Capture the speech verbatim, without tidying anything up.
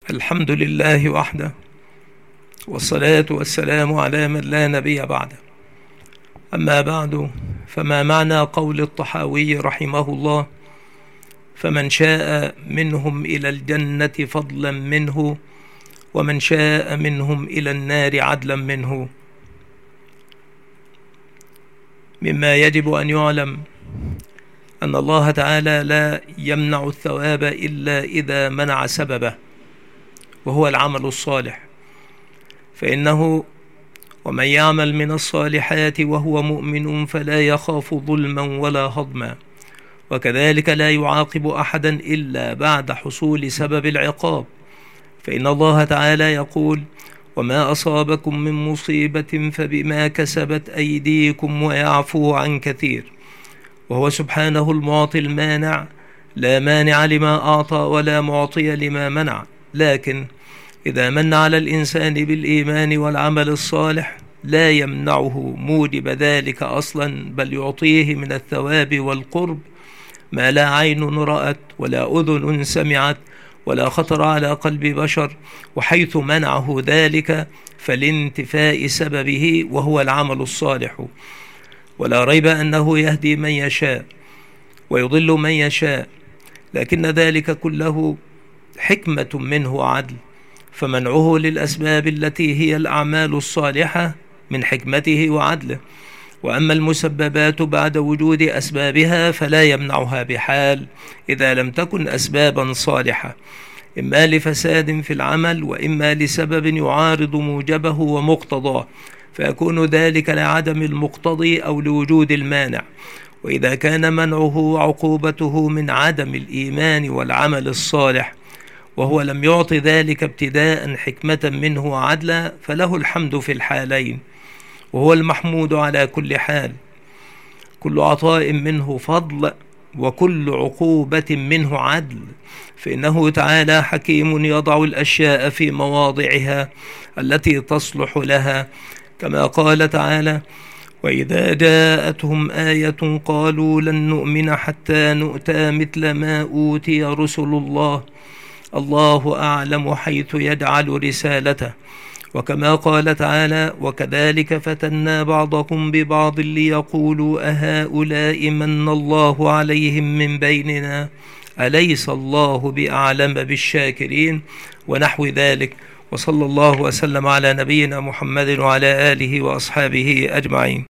الحمد لله وحده، والصلاة والسلام على من لا نبي بعده. أما بعد، فما معنى قول الطحاوي رحمه الله: فمن شاء منهم إلى الجنة فضلا منه، ومن شاء منهم إلى النار عدلا منه. مما يجب أن يعلم أن الله تعالى لا يمنع الثواب إلا إذا منع سببه، وهو العمل الصالح، فإنه ومن يعمل من الصالحات وهو مؤمن فلا يخاف ظلما ولا هضما. وكذلك لا يعاقب أحدا إلا بعد حصول سبب العقاب، فإن الله تعالى يقول: وما أصابكم من مصيبة فبما كسبت أيديكم ويعفو عن كثير. وهو سبحانه المعطي المانع، لا مانع لما أعطى ولا معطي لما منع. لكن إذا من على الإنسان بالإيمان والعمل الصالح لا يمنعه موجب ذلك أصلا، بل يعطيه من الثواب والقرب ما لا عين رأت ولا أذن سمعت ولا خطر على قلب بشر. وحيث منعه ذلك فلانتفاء سببه، وهو العمل الصالح. ولا ريب أنه يهدي من يشاء ويضل من يشاء، لكن ذلك كله حكمة منه وعدل، فمنعه للأسباب التي هي الأعمال الصالحة من حكمته وعدله. وأما المسببات بعد وجود أسبابها فلا يمنعها بحال إذا لم تكن أسبابا صالحة، إما لفساد في العمل وإما لسبب يعارض موجبه ومقتضاه، فيكون ذلك لعدم المقتضي أو لوجود المانع. وإذا كان منعه عقوبته من عدم الإيمان والعمل الصالح، وهو لم يعط ذلك ابتداء حكمة منه وعدلا، فله الحمد في الحالين، وهو المحمود على كل حال. كل عطاء منه فضل، وكل عقوبة منه عدل، فإنه تعالى حكيم يضع الأشياء في مواضعها التي تصلح لها، كما قال تعالى: وإذا جاءتهم آية قالوا لن نؤمن حتى نؤتى مثل ما أوتي رسل الله، الله أعلم حيث يجعل رسالته. وكما قال تعالى: وكذلك فتنا بعضكم ببعض ليقولوا أهؤلاء من الله عليهم من بيننا أليس الله بأعلم بالشاكرين، ونحو ذلك. وصلى الله وسلم على نبينا محمد وعلى آله وأصحابه أجمعين.